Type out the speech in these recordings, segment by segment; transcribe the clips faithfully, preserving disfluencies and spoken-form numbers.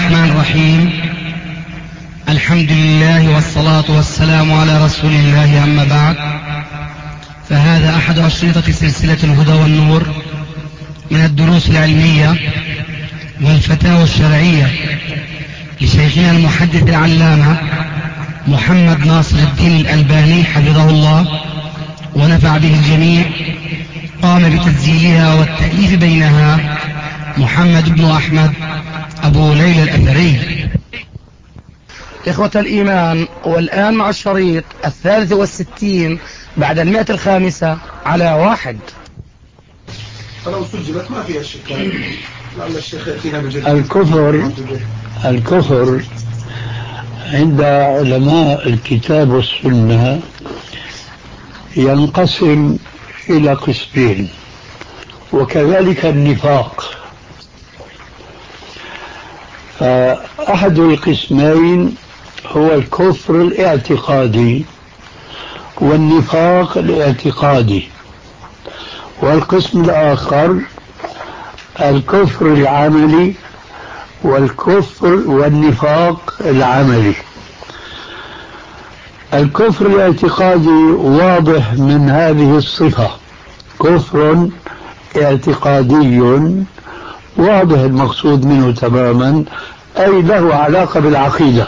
الرحمن الرحيم. الحمد لله والصلاة والسلام على رسول الله، أما بعد، فهذا أحد أشرطة سلسلة الهدى والنور من الدروس العلمية والفتاوى الشرعية لشيخنا المحدث العلامة محمد ناصر الدين الألباني حفظه الله ونفع به الجميع. قام بتسجيلها والتأليف بينها محمد بن أحمد أبو ليلى الأثري. إخوة الإيمان، والآن مع الشريط الثالث والستين بعد المئة الخامسة على واحد. فلو سجلت ما فيها شك. لعل الشيخ يأتينا بجد. الكفر الكفر عند علماء الكتاب والسنة ينقسم إلى قسمين، وكذلك النفاق. فأحد القسمين هو الكفر الاعتقادي والنفاق الاعتقادي، والقسم الآخر الكفر العملي والكفر والنفاق العملي. الكفر الاعتقادي واضح من هذه الصفة، كفر اعتقادي واضح المقصود منه تماما، أي له علاقة بالعقيدة.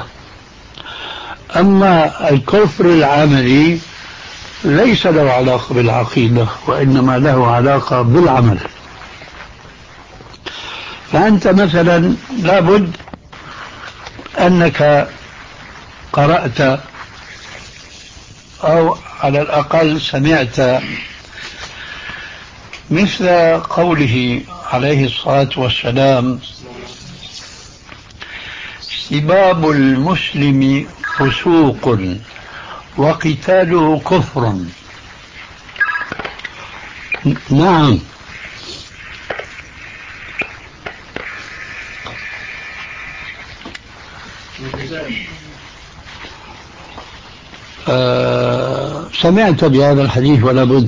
أما الكفر العملي ليس له علاقة بالعقيدة، وإنما له علاقة بالعمل. فأنت مثلا لابد أنك قرأت أو على الأقل سمعت مثل قوله عليه الصلاة والسلام: سباب المسلم فسوق وقتاله كفر. نعم، آه سمعت بهذا الحديث ولا بد؟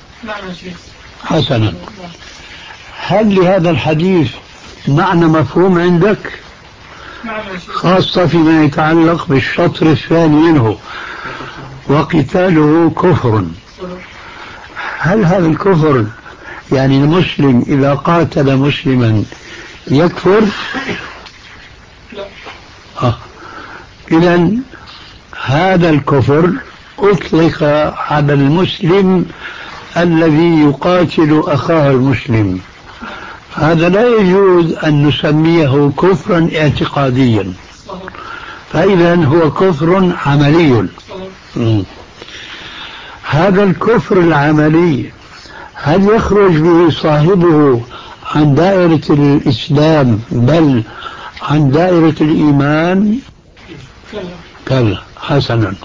حسنا، هل لهذا الحديث معنى مفهوم عندك؟ خاصة فيما يتعلق بالشطر الثاني منه، وقتاله كفر. هل هذا الكفر يعني المسلم إذا قاتل مسلما يكفر؟ آه. إذن هذا الكفر أطلق على المسلم الذي يقاتل أخاه المسلم. هذا لا يجوز أن نسميه كفرا اعتقاديا، فإذا هو كفر عملي. هذا الكفر العملي هل يخرج به صاحبه عن دائرة الإسلام بل عن دائرة الإيمان؟ كلا. حسنا،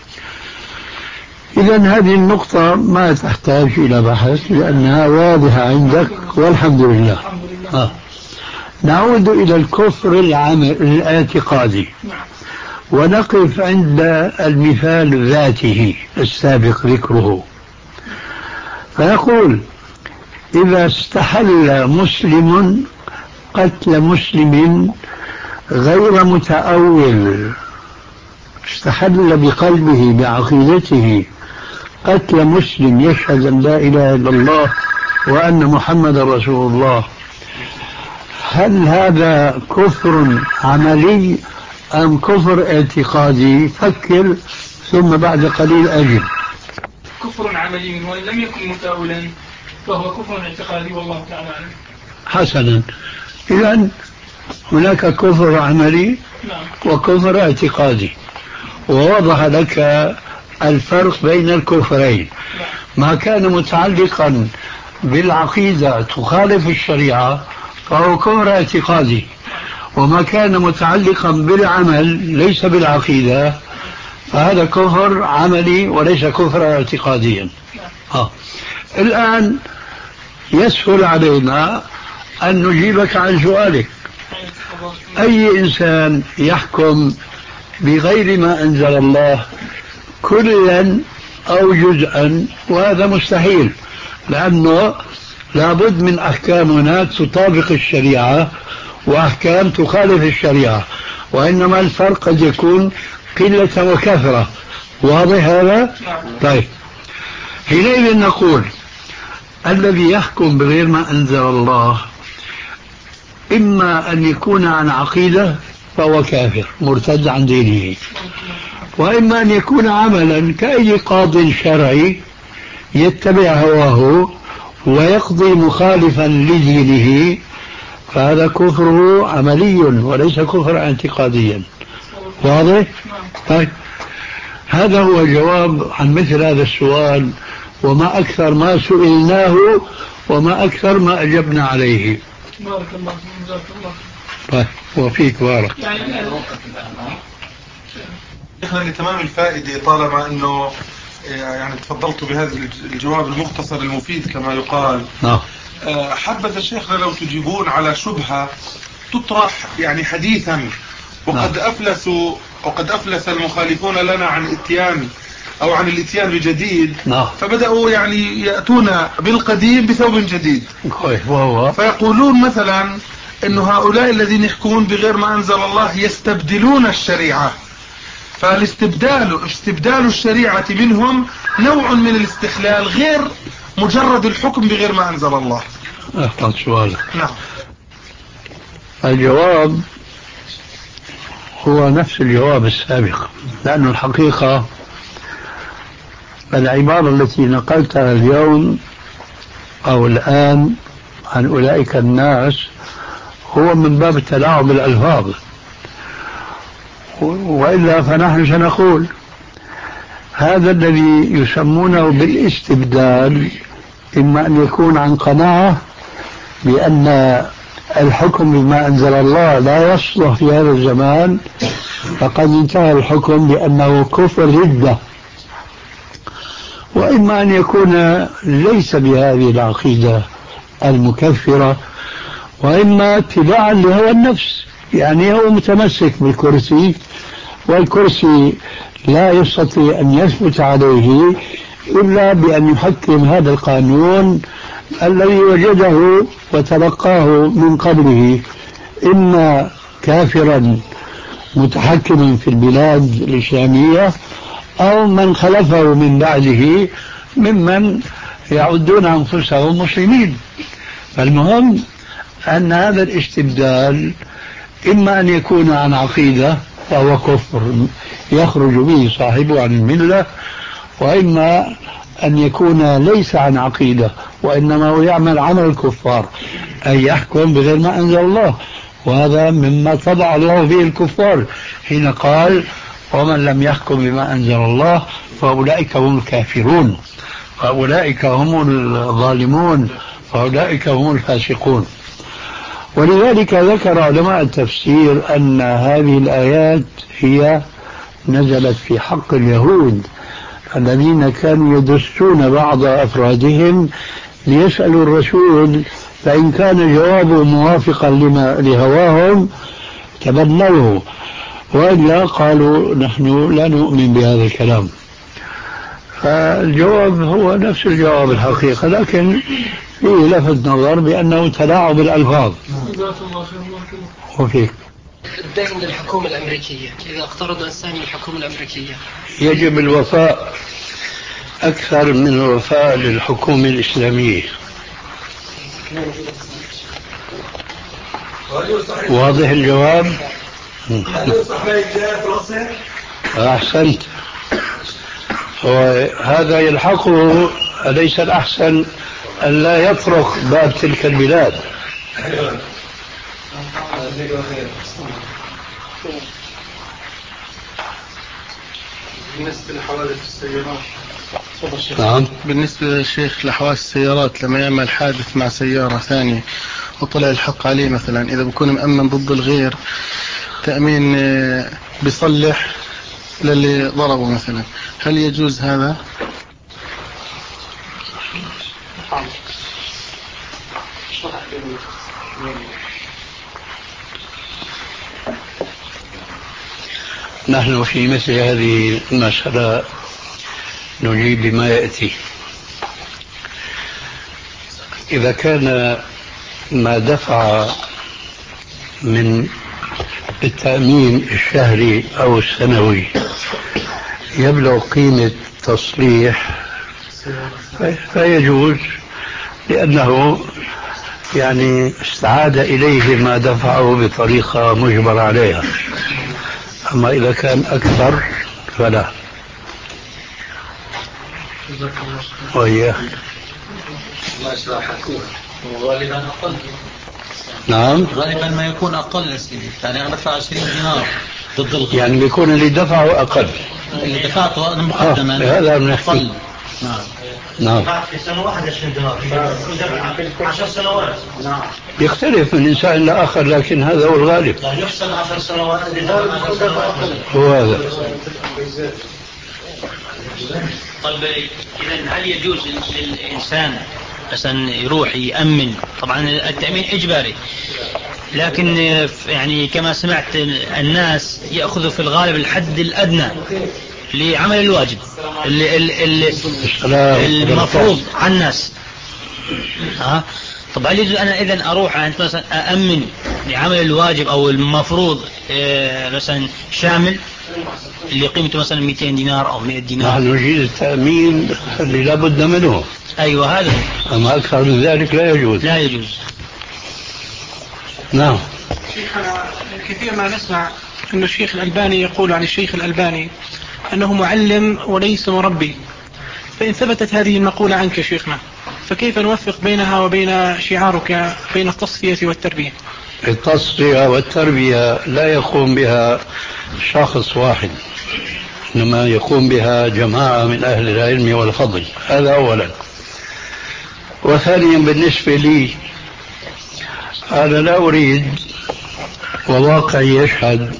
إذن هذه النقطة ما تحتاج إلى بحث لأنها واضحة عندك والحمد لله. آه. نعود إلى الكفر العمل الاعتقادي ونقف عند المثال ذاته السابق ذكره. فيقول: إذا استحل مسلم قتل مسلم غير متأول، استحل بقلبه بعقيدته قتل مسلم يشهد أن لا إله إلا الله وأن محمد رسول الله، هل هذا كفر عملي أم كفر اعتقادي؟ فكر ثم بعد قليل أجب. كفر عملي، وإن لم يكن متأولا فهو كفر اعتقادي، والله تعالى أعلم. حسنا، إذن هناك كفر عملي وكفر اعتقادي، ووضح لك الفرق بين الكفرين. ما كان متعلقا بالعقيدة تخالف الشريعة فهو كفر اعتقادي، وما كان متعلقا بالعمل ليس بالعقيدة فهذا كفر عملي وليس كفر اعتقاديا. آه. الآن يسهل علينا أن نجيبك عن سؤالك: أي إنسان يحكم بغير ما أنزل الله كلا أو جزءا؟ وهذا مستحيل، لأنه لابد من أحكام هناك تطابق الشريعة وأحكام تخالف الشريعة، وإنما الفرق قد يكون قلة وكثرة. واضح هذا؟ طيب، حينئذ نقول الذي يحكم بغير ما أنزل الله إما أن يكون عن عقيدة فهو كافر مرتد عن دينه، وإما أن يكون عملا كأي قاض شرعي يتبع هواه ويقضي مخالفا لدينه، فهذا كفره عملي وليس كفر اعتقاديا. واضح؟ طيب، هذا هو جواب عن مثل هذا السؤال، وما أكثر ما سئلناه وما أكثر ما أجبنا عليه. بارك الله فيك، جزاك الله. طيب، وفيك بارك. يعني شيخنا لتمام الفائدة، طالما أنه يعني تفضلت بهذا الجواب المختصر المفيد كما يقال، نعم، حبذا شيخنا لو تجيبون على شبهة تطرح يعني حديثا، وقد أفلسوا وقد أفلس المخالفون لنا عن الاتيان أو عن الاتيان بجديد، نعم، فبدأوا يعني يأتون بالقديم بثوب جديد. وهو فيقولون مثلا أن هؤلاء الذين يحكمون بغير ما أنزل الله يستبدلون الشريعة، فالاستبدال استبدال الشريعة منهم نوع من الاستحلال غير مجرد الحكم بغير ما أنزل الله. أفضل سؤال. نعم. الجواب هو نفس الجواب السابق، لأن الحقيقة العبارة التي نقلتها اليوم أو الآن عن أولئك الناس هو من باب التلاعب بالألفاظ، وإلا فنحن سنقول هذا الذي يسمونه بالاستبدال إما أن يكون عن قناعة بأن الحكم بما أنزل الله لا يصلح في هذا الزمان، فقد انتهى الحكم بأنه كفر ردة، وإما أن يكون ليس بهذه العقيدة المكفرة، وإما اتباعا لهوى النفس، يعني هو متمسك بالكرسي والكرسي لا يستطيع أن يثبت عليه إلا بأن يحكم هذا القانون الذي وجده وتلقاه من قبله، إما كافرا متحكما في البلاد الإسلامية أو من خلفه من بعده ممن يعدون أنفسهم مسلمين. فالمهم أن هذا الاستبدال إما أن يكون عن عقيدة فهو كفر يخرج به صاحبه عن الملة، وإما أن يكون ليس عن عقيدة وإنما هو يعمل عمل الكفار، أي يحكم بغير ما أنزل الله، وهذا مما طبع الله به الكفار حين قال ومن لم يحكم بما أنزل الله فأولئك هم الكافرون، فأولئك هم الظالمون، فأولئك هم الفاسقون. ولذلك ذكر علماء التفسير أن هذه الآيات هي نزلت في حق اليهود الذين كانوا يدسون بعض أفرادهم ليسألوا الرسول، فإن كان جوابه موافقا لما لهواهم تبنوه، وإلا قالوا نحن لا نؤمن بهذا الكلام. فالجواب هو نفس الجواب الحقيقة، لكن فيه لفت نظر بأنه تلاعب بالألفاظ. وفيك الدين للحكومة الأمريكية، إذا اقترض إنسان من الحكومة الأمريكية يجب الوفاء أكثر من الوفاء للحكومة الإسلامية. واضح الجواب؟ أحسنت. وهذا يلحقه، أليس الأحسن أن لا يطرق باب تلك البلاد؟ بالنسبة لحوادث السيارات، نعم، بالنسبة للشيخ لحوادث السيارات لما يعمل حادث مع سيارة ثانية وطلع الحق عليه مثلا، إذا بكون مأمن ضد الغير تأمين بيصلح للي ضربه مثلا، هل يجوز هذا؟ نحن في مثل هذه المسألة نجيب بما يأتي. إذا كان ما دفع من التأمين الشهري أو السنوي يبلغ قيمة تصليح فيجوز، لأنه يعني استعاد إليه ما دفعه بطريقة مجبر عليها. أما إذا كان أكثر فلا. وإياه غالبا أقل. نعم غالبا ما يكون أقل يا سيدي، يعني أنا بدفع عشرين دينار ضد الغرب، يعني بيكون اللي دفعه أقل، اللي دفعته أنا مقدما آه. هذا بنحكي. أقل. نعم نعم في سنة واحدة عشرين دينار عشر سنوات. نعم يختلف من إنسان إلى آخر، لكن هذا هو الغالب. لا يحسن عشر سنوات هو هذا. طيب إذا هل يجوز للإنسان مثلا يروح يأمن؟ طبعا التأمين إجباري، لكن يعني كما سمعت الناس يأخذوا في الغالب الحد الأدنى لعمل الواجب اللي اللي المفروض على الناس. ها طبعا يجوز أنا إذن أروح أنت مثلا أأمن لعمل الواجب أو المفروض مثلا شامل اللي قيمته مثلا مئتين دينار أو مئة دينار؟ نحن نجيز التأمين اللي لا بد منه. أيوة هذا. أما أكثر من ذلك لا يجوز. لا يجوز. نعم. شيخنا كثير ما نسمع أن الشيخ الألباني يقول عن الشيخ الألباني أنه معلم وليس مربي، فإن ثبتت هذه المقولة عنك شيخنا فكيف نوفق بينها وبين شعارك بين التصفية والتربية؟ التصفية والتربية لا يقوم بها شخص واحد، إنما يقوم بها جماعة من أهل العلم والفضل. هذا أولا. وثانيا بالنسبة لي أنا لا أريد، وواقعي يشهد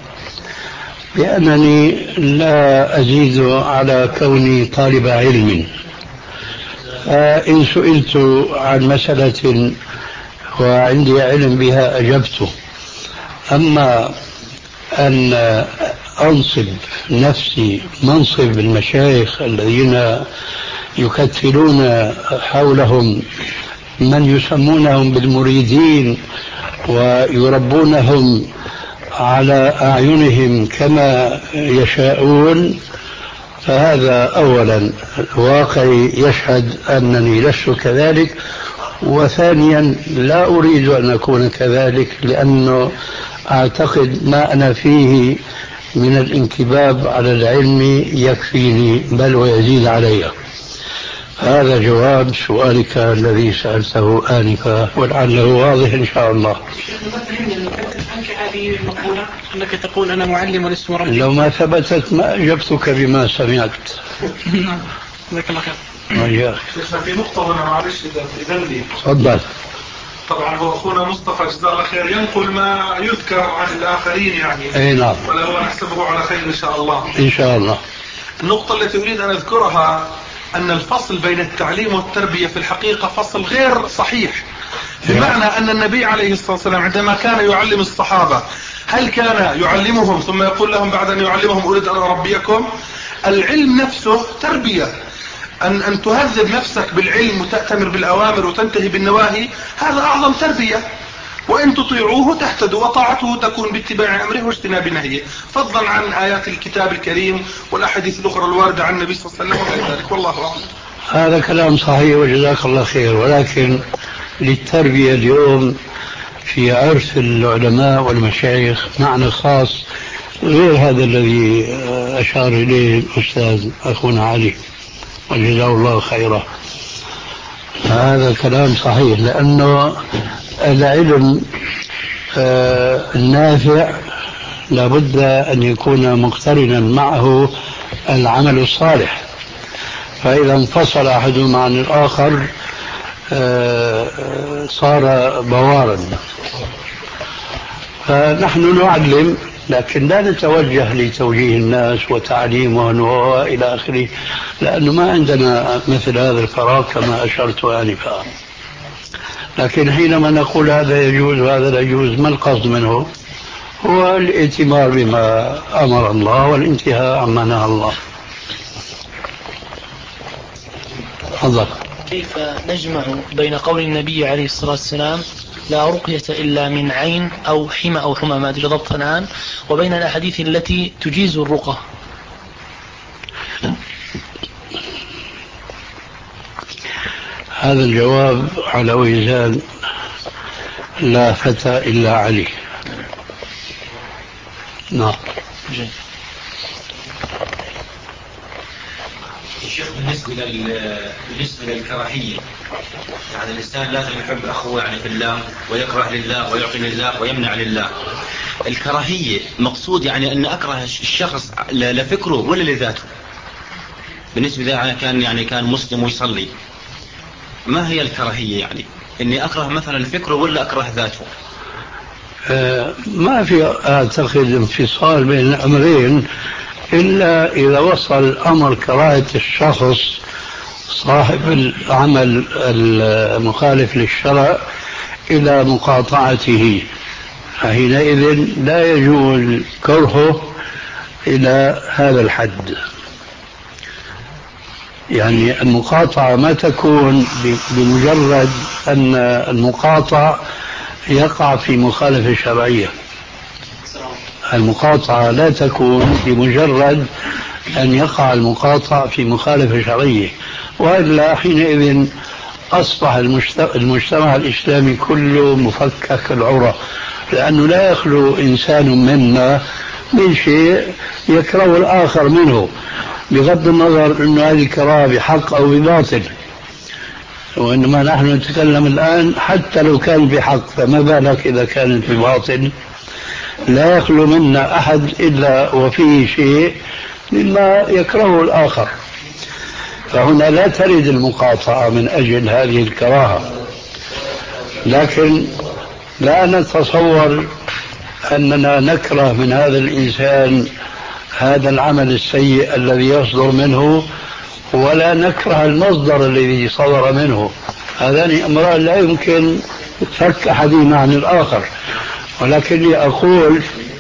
بأنني لا أزيد على كوني طالب علم. فإن سئلت عن مسألة وعندي علم بها أجبته. أما أن أنصب نفسي منصب المشايخ الذين يكتلون حولهم من يسمونهم بالمريدين ويربونهم على أعينهم كما يشاءون، فهذا أولا واقعي يشهد أنني لست كذلك. وثانيا لا أريد أن أكون كذلك، لأنه أعتقد ما أنا فيه من الانكباب على العلم يكفيني بل ويزيد علي. هذا جواب سؤالك الذي سألته آنفا، ولعله واضح إن شاء الله. عنك هذه المقولة أنك تقول أنا معلم ولست مربي، لو ما ثبتت ما أجبتك بما سمعت. جزاك الله خير. وإياك. في نقطة هنا معلش إذا لي. تفضل. طبعا هو أخونا مصطفى جزاه الله خير ينقل ما يذكر عن الآخرين يعني. أي نعم. ولا هو نحسبه على خير إن شاء الله. إن شاء الله. النقطة التي أريد أن أذكرها أن الفصل بين التعليم والتربية في الحقيقة فصل غير صحيح، بمعنى أن النبي عليه الصلاة والسلام عندما كان يعلم الصحابة هل كان يعلمهم ثم يقول لهم بعد أن يعلمهم أريد أن أربيكم؟ العلم نفسه تربية، أن, أن تهذب نفسك بالعلم وتأتمر بالأوامر وتنتهي بالنواهي، هذا أعظم تربية. وإن تطيعوه تهتدوا، وطاعته تكون باتباع أمره واجتناب نهيه، فضلا عن آيات الكتاب الكريم والأحاديث الأخرى الواردة عن النبي صلى الله عليه وسلم وغير ذلك. والله أعلم. هذا كلام صحيح وجزاك الله خير، ولكن للتربية اليوم في عرف العلماء والمشايخ معنى خاص غير هذا الذي أشار إليه الأستاذ أخونا علي وجزاه الله خيرا. هذا كلام صحيح، لأنه العلم النافع لابد أن يكون مقترنا معه العمل الصالح، فإذا انفصل أحدهما عن الآخر صار بوارا. فنحن نعلم لكن لا نتوجه لتوجيه الناس وتعليمهم وإلى آخره، لأنه ما عندنا مثل هذا الفراغ كما أشرت آنفا. لكن حينما نقول هذا يجوز وهذا لا يجوز، ما القصد منه؟ هو الائتمار بما أمر الله والانتهاء عما نهى الله. تفضل. كيف نجمع بين قول النبي عليه الصلاة والسلام لا رقية إلا من عين أو حمى أو حمى ما أدري ضبطا الآن، وبين الأحاديث التي تجيز الرقى؟ هذا الجواب على وزان لا فتى إلا علي. نعم. الشيخ بالنسبة لل بالنسبة للكراهية، يعني الإنسان لازم يحب أخوه يعني في الله، ويكره لله، ويعطي لله، ويمنع لله. الكراهية مقصود يعني أن أكره الشخص لفكره ولا لذاته؟ بالنسبة إذا كان يعني كان مسلم ويصلي، ما هي الكراهية؟ يعني إني أكره مثلا لفكره ولا أكره ذاته؟ آه ما في أعتقد انفصال بين الأمرين إلا إذا وصل الأمر كراهة الشخص صاحب العمل المخالف للشرع إلى مقاطعته، فحينئذ لا يجوز كرهه إلى هذا الحد. يعني المقاطعة ما تكون بمجرد أن المقاطع يقع في مخالفة شرعية. المقاطعة لا تكون بمجرد أن يقع المقاطع في مخالفة شرعية، وإلا حينئذ أصبح المجتمع الإسلامي كله مفكك العرى، لأنه لا يخلو إنسان منا من شيء يكره الآخر منه، بغض النظر أن هذه الكراهة بحق أو بباطل. وإنما نحن نتكلم الآن حتى لو كان بحق، فما بالك إذا كانت بباطل؟ لا يخلو منا أحد إلا وفيه شيء مما يكرهه الآخر، فهنا لا ترد المقاطعة من أجل هذه الكراهة. لكن لا نتصور أننا نكره من هذا الإنسان هذا العمل السيء الذي يصدر منه، ولا نكره المصدر الذي صدر منه. هذان أمران لا يمكن فك أحدهما عن الآخر. ولكني أقول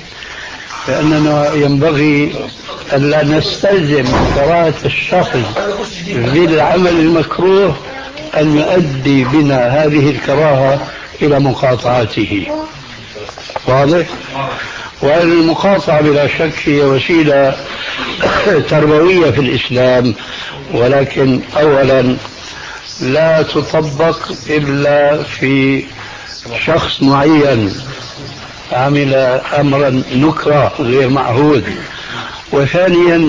بأننا ينبغي ألا نستلزم كراهة الشخص بالعمل المكروه أن يؤدي بنا هذه الكراهة إلى مقاطعته. واضح؟ وأن المقاطعة بلا شك هي وسيلة تربوية في الإسلام، ولكن أولا لا تطبق إلا في شخص معين عمل أمرا نكرة غير معهود. وثانيا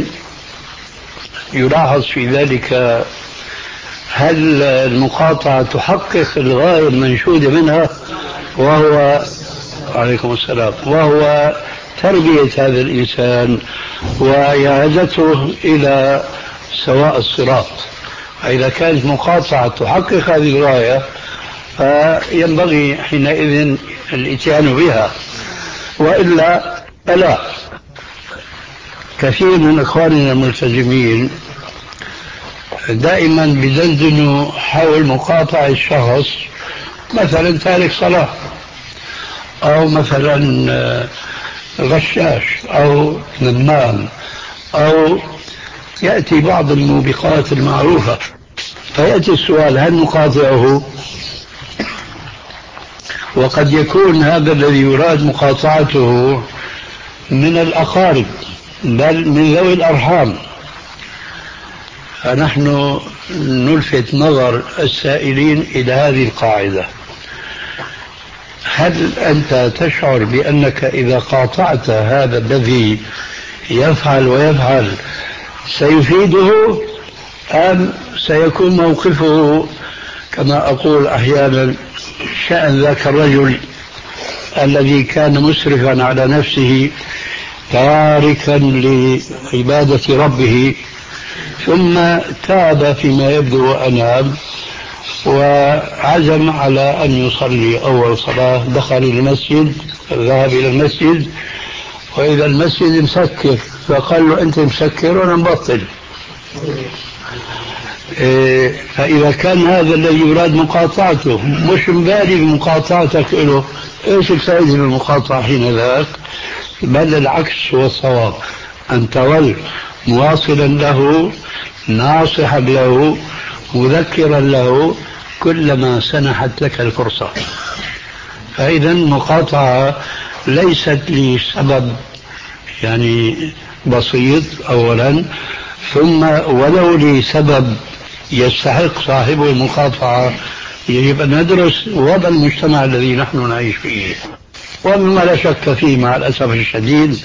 يلاحظ في ذلك هل المقاطعة تحقق الغاية المنشودة منها، وهو عليكم السلام وهو تربية هذا الإنسان وإعادته إلى سواء الصراط. فإذا كانت مقاطعة تحقق هذه الغاية فينبغي حينئذ الاتيان بها، وإلا فلا. كثير من إخواننا الملتزمين دائما بيدندنوا حول مقاطعة الشخص، مثلا تارك صلاة، أو مثلا غشاش، أو نمام، أو يأتي بعض الموبقات المعروفة، فيأتي السؤال هل نقاطعه؟ وقد يكون هذا الذي يراد مقاطعته من الأقارب بل من ذوي الأرحام. فنحن نلفت نظر السائلين إلى هذه القاعدة: هل أنت تشعر بأنك إذا قاطعت هذا الذي يفعل ويفعل سيفيده، أم سيكون موقفه كما أقول أحيانا شأن ذاك الرجل الذي كان مسرفا على نفسه تاركا لعبادة ربه، ثم تاب فيما يبدو وأناب وعزم على أن يصلي أول صلاة، دخل المسجد، ذهب إلى المسجد، وإذا المسجد مسكر، فقال له أنت مسكر وأنا مبطل. إيه، فإذا كان هذا الذي يراد مقاطعته مش مبالي بمقاطعتك له، إيش الفائدة من المقاطعة حين ذاك؟ بل العكس هو الصواب، أن تظل مواصلا له، ناصحا له، مذكرا له كلما سنحت لك الفرصة. فإذا المقاطعة ليست لسبب يعني بسيط أولا، ثم ولو لسبب يستحق صاحب المقاطعة يجب أن ندرس وضع المجتمع الذي نحن نعيش فيه. ومما لا شك فيه مع الأسف الشديد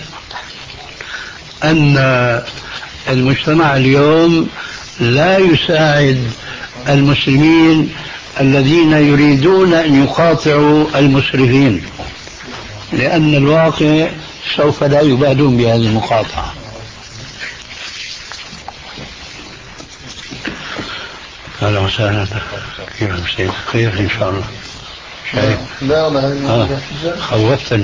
أن المجتمع اليوم لا يساعد المسلمين الذين يريدون أن يقاطعوا المسرفين، لأن الواقع سوف لا يبالون بهذه المقاطعة. أهلا وسهلا. كيف خير إن شاء الله. شايف؟ لا والله خوفتني.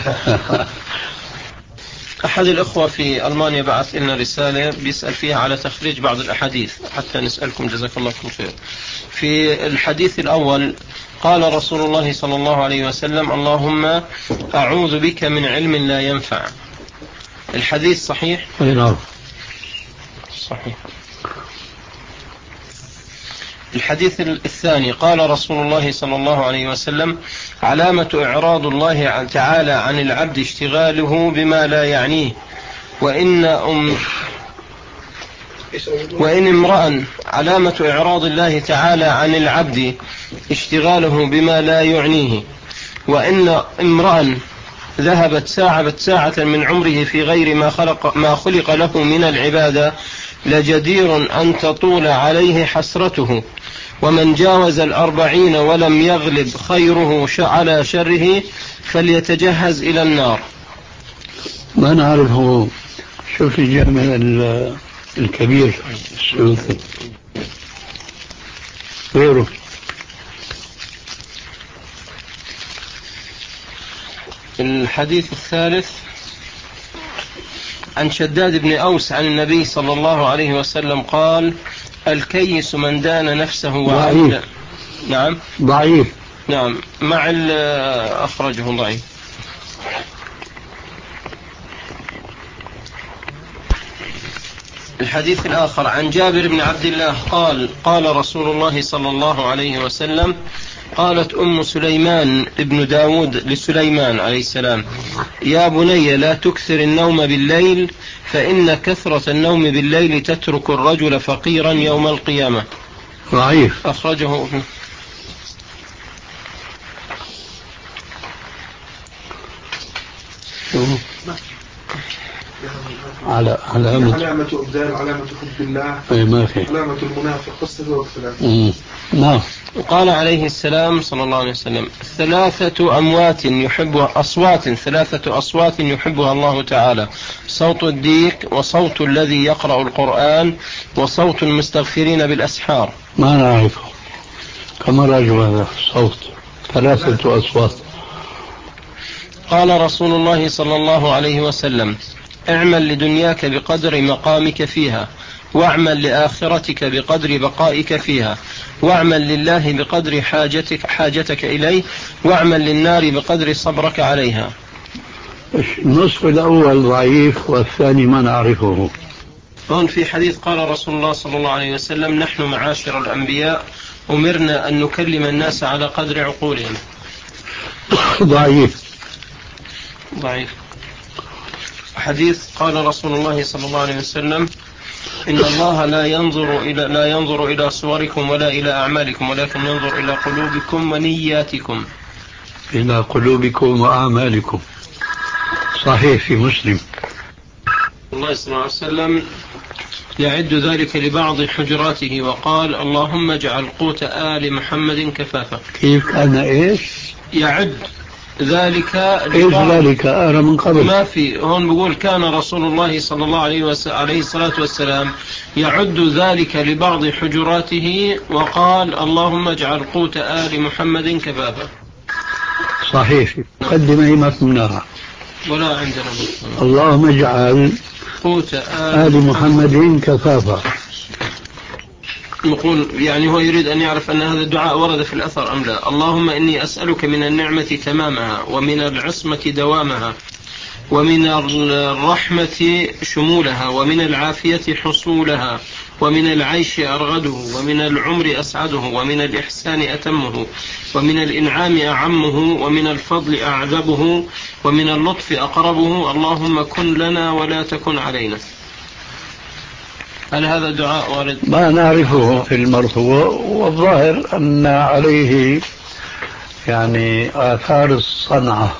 أحد الأخوة في ألمانيا بعث لنا رسالة بيسأل فيها على تخريج بعض الأحاديث حتى نسألكم جزاك الله خير. في الحديث الأول قال رسول الله صلى الله عليه وسلم: اللهم أعوذ بك من علم لا ينفع. الحديث صحيح؟ نعم صحيح. الحديث الثاني قال رسول الله صلى الله عليه وسلم: علامة إعراض الله تعالى عن العبد اشتغاله بما لا يعنيه، وإن أم وإن امرأ علامة إعراض الله تعالى عن العبد اشتغاله بما لا يعنيه، وإن امرأ ذهبت ساعة ساعة من عمره في غير ما خلق ما خلق له من العبادة لجدير أن تطول عليه حسرته، ومن جاوز الأربعين ولم يغلب خيره على شره فليتجهز إلى النار. ما نعرفه. شوف الجامع الكبير السيوطي غيره. الحديث الثالث عن شداد بن أوس عن النبي صلى الله عليه وسلم قال: الكيس من دان نفسه وعمل. نعم ضعيف. نعم مع أخرجه ضعيف. الحديث الآخر عن جابر بن عبد الله قال: قال رسول الله صلى الله عليه وسلم: قالت أم سليمان ابن داود لسليمان عليه السلام: يا بني لا تكثر النوم بالليل، فإن كثرة النوم بالليل تترك الرجل فقيرا يوم القيامة. ضعيف. أخرجه ابن على علامة علامة إبدال، علامة حب الله، ما في علامة المنافق، قصة وقصة. نعم. وقال عليه السلام صلى الله عليه وسلم: ثلاثة أموات يحبها أصوات ثلاثة أصوات يحبها الله تعالى: صوت الديك، وصوت الذي يقرأ القرآن، وصوت المستغفرين بالأسحار. ما نعرفه. كما راجع هذا الصوت ثلاثة أصوات. قال رسول الله صلى الله عليه وسلم: اعمل لدنياك بقدر مقامك فيها، واعمل لآخرتك بقدر بقائك فيها، واعمل لله بقدر حاجتك, حاجتك إليه، واعمل للنار بقدر صبرك عليها. النصف الأول ضعيف والثاني ما نعرفه. هون في حديث قال رسول الله صلى الله عليه وسلم: نحن معاشر الأنبياء أمرنا أن نكلم الناس على قدر عقولهم. ضعيف. ضعيف. حديث قال رسول الله صلى الله عليه وسلم: إن الله لا ينظر إلى لا ينظر إلى صوركم ولا إلى أعمالكم، ولكن ينظر إلى قلوبكم ونياتكم. إلى قلوبكم وأعمالكم. صحيح في مسلم. الله صلى الله عليه وسلم يعد ذلك لبعض حجراته وقال: اللهم اجعل قوت آل محمد كفافا. كيف كان إيش؟ يعد ذلك إيش ذلك؟ أرى من قبل ما في. هون بقول: كان رسول الله صلى الله عليه وس... عليه الصلاة والسلام يعد ذلك لبعض حجراته وقال: اللهم اجعل قوت آل محمد كفافا. صحيح. مقدمة ما فهمناها. ولا عندنا. اللهم اجعل قوت آل محمد كفافا. نقول يعني هو يريد أن يعرف أن هذا الدعاء ورد في الأثر أم لا. اللهم إني أسألك من النعمة تمامها، ومن العصمة دوامها، ومن الرحمة شمولها، ومن العافية حصولها، ومن العيش أرغده، ومن العمر أسعده، ومن الإحسان أتمه، ومن الإنعام أعمه، ومن الفضل أعذبه، ومن اللطف أقربه، اللهم كن لنا ولا تكن علينا. هل هذا دعاء وارد؟ ما نعرفه في المرفوع، والظاهر أن عليه يعني آثار الصنعة.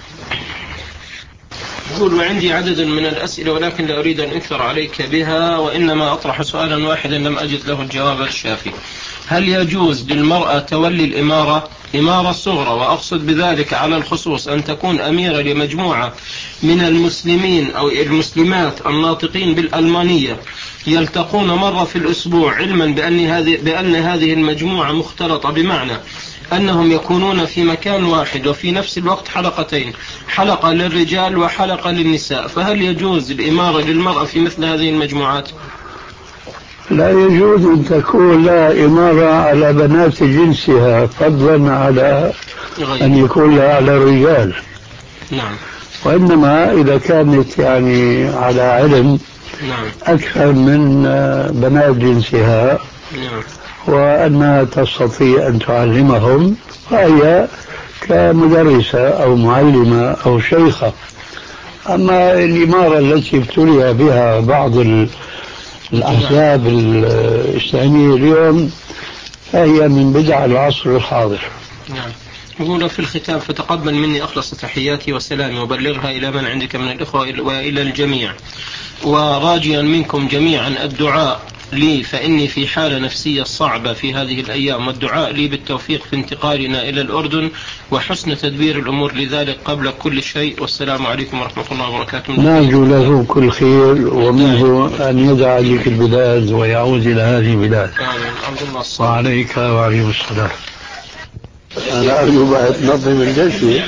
يقول: وعندي عدد من الأسئلة ولكن لا أريد أن أكثر عليك بها، وإنما أطرح سؤالا واحدا لم أجد له الجواب الشافي. هل يجوز للمرأة تولي الإمارة إمارة صغرى، وأقصد بذلك على الخصوص أن تكون أميرة لمجموعة من المسلمين أو المسلمات الناطقين بالألمانية يلتقون مرة في الأسبوع، علما بأن هذه, بأن هذه المجموعة مختلطة، بمعنى أنهم يكونون في مكان واحد وفي نفس الوقت حلقتين، حلقة للرجال وحلقة للنساء، فهل يجوز الإمارة للمرأة في مثل هذه المجموعات؟ لا يجوز أن تكون لا إمارة على بنات جنسها، فضلا على أن يكون لها على الرجال. نعم. وإنما إذا كانت يعني على علم نعم. أكثر من بنات جنسها، نعم. وأنها تستطيع أن تعلمهم، فهي كمدرسة أو معلمة أو شيخة. أما الإمارة التي ابتلي بها بعض الأحزاب الإسلامية اليوم فهي من بدع العصر الحاضر. نعم. يقول في الختام: فتقبل مني أخلص تحياتي وسلامي، وبلغها إلى من عندك من الإخوة وإلى الجميع، وراجيا منكم جميعا الدعاء لي، فإني في حالة نفسية صعبة في هذه الأيام، والدعاء لي بالتوفيق في انتقالنا إلى الأردن وحسن تدبير الأمور لذلك قبل كل شيء، والسلام عليكم ورحمة الله وبركاته. نرجو له كل خير، ومنه أن يدعى لك البلاد ويعود إلى هذه البلاد. آمين. وعليك وعليكم السلام. أنا أرجو بعد نظم الجلسة.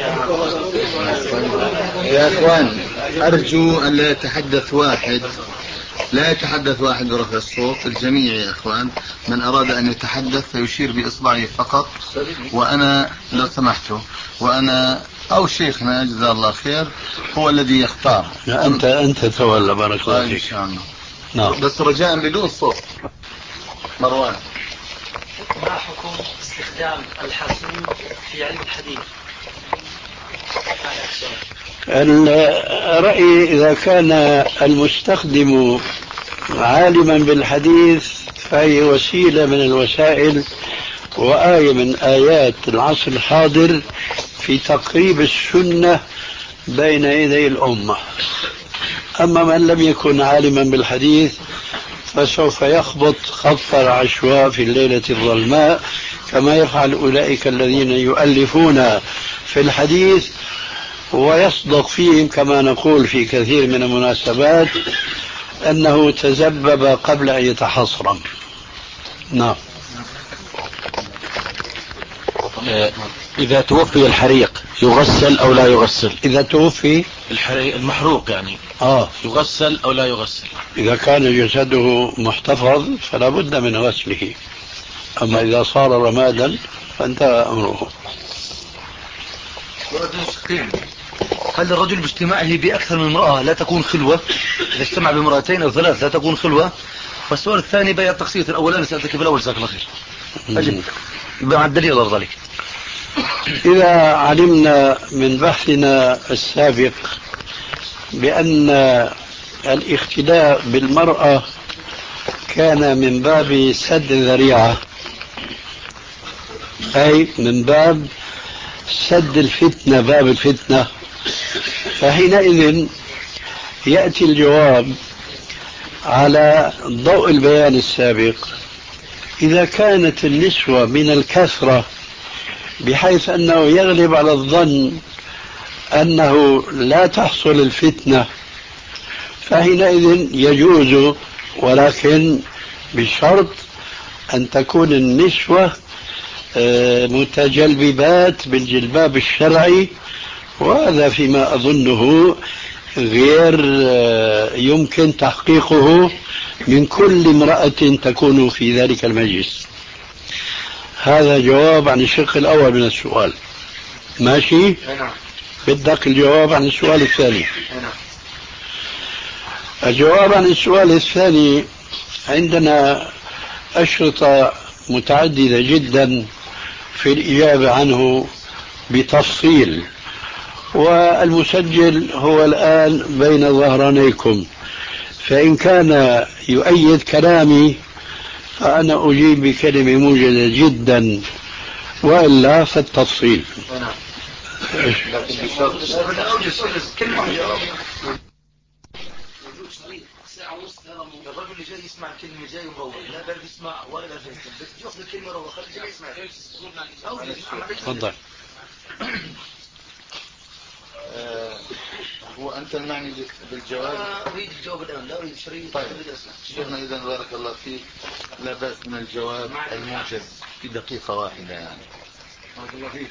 يا أخوان، أرجو أن لا يتحدث واحد لا يتحدث واحد برفع الصوت. الجميع يا أخوان، من أراد أن يتحدث فيشير بإصبعه فقط، وأنا لو سمحتوا، وأنا أو شيخنا جزاه الله خير هو الذي يختار. أنت أنت تولى، بارك الله فيك. إن شاء الله. نعم. بس رجاء بدون صوت. مروان، ما حكم استخدام الحاسوب في علم الحديث؟ الرأي إذا كان المستخدم عالما بالحديث فهي وسيلة من الوسائل وآية من آيات العصر الحاضر في تقريب السنة بين يدي الأمة. أما من لم يكن عالما بالحديث فسوف يخبط خطف العشواء في الليلة الظلماء، كما يفعل أولئك الذين يؤلفون في الحديث ويصدق فيهم كما نقول في كثير من المناسبات أنه تزبب قبل أن يتحصرم. نعم. إذا توفي الحريق يغسل أو لا يغسل؟ إذا توفي الحريق المحروق يعني آه يغسل أو لا يغسل؟ إذا كان جسده محتفظ فلا بد من غسله، أما إذا صار رمادا فانتهى أمره. هل الرجل باجتماعه بأكثر من امرأة لا تكون خلوة؟ إذا اجتمع بامرأتين أو ثلاث لا تكون خلوة؟ والسؤال الثاني بيان التقسيط الأولاني سألتك في الأول، جزاك الله خير. أجل مع الدليل على ذلك. إذا علمنا من بحثنا السابق بأن الاختلاء بالمرأة كان من باب سد الذريعة، أي من باب سد الفتنة، باب الفتنة، فحينئذ يأتي الجواب على ضوء البيان السابق. إذا كانت النسوة من الكثرة بحيث أنه يغلب على الظن أنه لا تحصل الفتنة، فحينئذ يجوز، ولكن بشرط أن تكون النسوة متجلببات بالجلباب الشرعي، وهذا فيما أظنه غير يمكن تحقيقه من كل امرأة تكون في ذلك المجلس. هذا جواب عن الشق الأول من السؤال. ماشي؟ بدك الجواب عن السؤال الثاني. الجواب عن السؤال الثاني عندنا أشرطة متعددة جدا في الإجابة عنه بتفصيل، والمسجل هو الآن بين ظهرانيكم، فإن كان يؤيد كلامي فأنا أجيب بكلمة موجزة جدا، وإلا فالتفصيل. لكن بشرط ساعة ونص الرجل اللي جاي يسمع الكلمة جاي مروح، لا بل يسمع ولا جاي بس ياخذ الكلمة روح خلي جاي يسمع. تفضل. هو أنت المعني بالجواب؟ أريد الجواب الآن، لا أريد شريط. طيب شيخنا إذا بارك الله فيك، لا بأس من الجواب الموجز في دقيقة واحدة يعني. بارك الله فيك.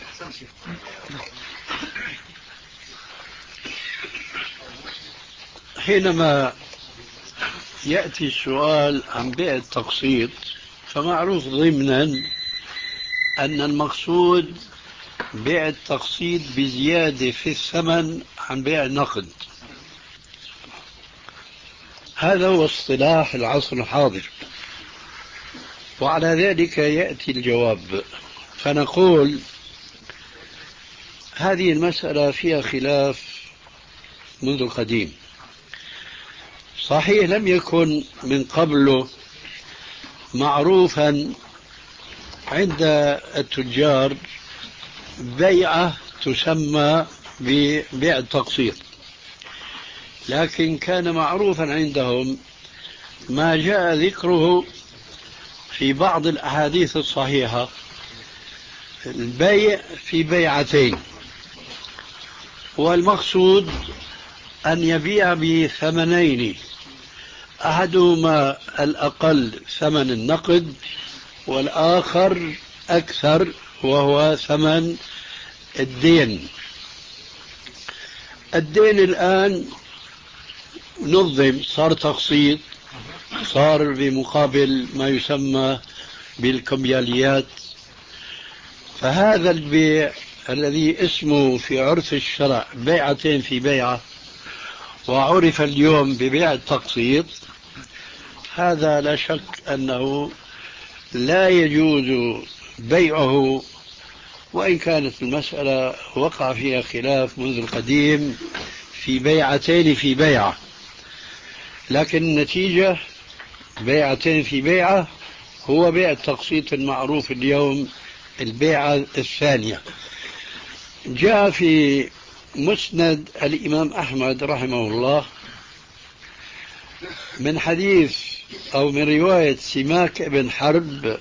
حينما يأتي السؤال عن بيع التقسيط فمعروف ضمنا أن المقصود بيع التقسيط بزيادة في الثمن عن بيع النقد. هذا هو اصطلاح العصر الحاضر، وعلى ذلك يأتي الجواب. فنقول هذه المسألة فيها خلاف منذ القديم. صحيح لم يكن من قبله معروفا عند التجار بيعة تسمى ببيع التقسيط، لكن كان معروفا عندهم ما جاء ذكره في بعض الأحاديث الصحيحة، البيع في بيعتين، والمقصود أن يبيع بثمنين، أحدهما الأقل ثمن النقد والآخر أكثر وهو ثمن الدين. الدين الآن نظم، صار تقسيط، صار بمقابل ما يسمى بالكمبياليات. فهذا البيع الذي اسمه في عرف الشرع بيعتين في بيعة، وعرف اليوم ببيع التقسيط، هذا لا شك أنه لا يجوز بيعه، وإن كانت المسألة وقع فيها خلاف منذ القديم في بيعتين في بيعة، لكن النتيجة بيعتين في بيعة هو بيع التقسيط المعروف اليوم، البيعة الثانية. جاء في مسند الإمام أحمد رحمه الله من حديث أو من رواية سماك بن حرب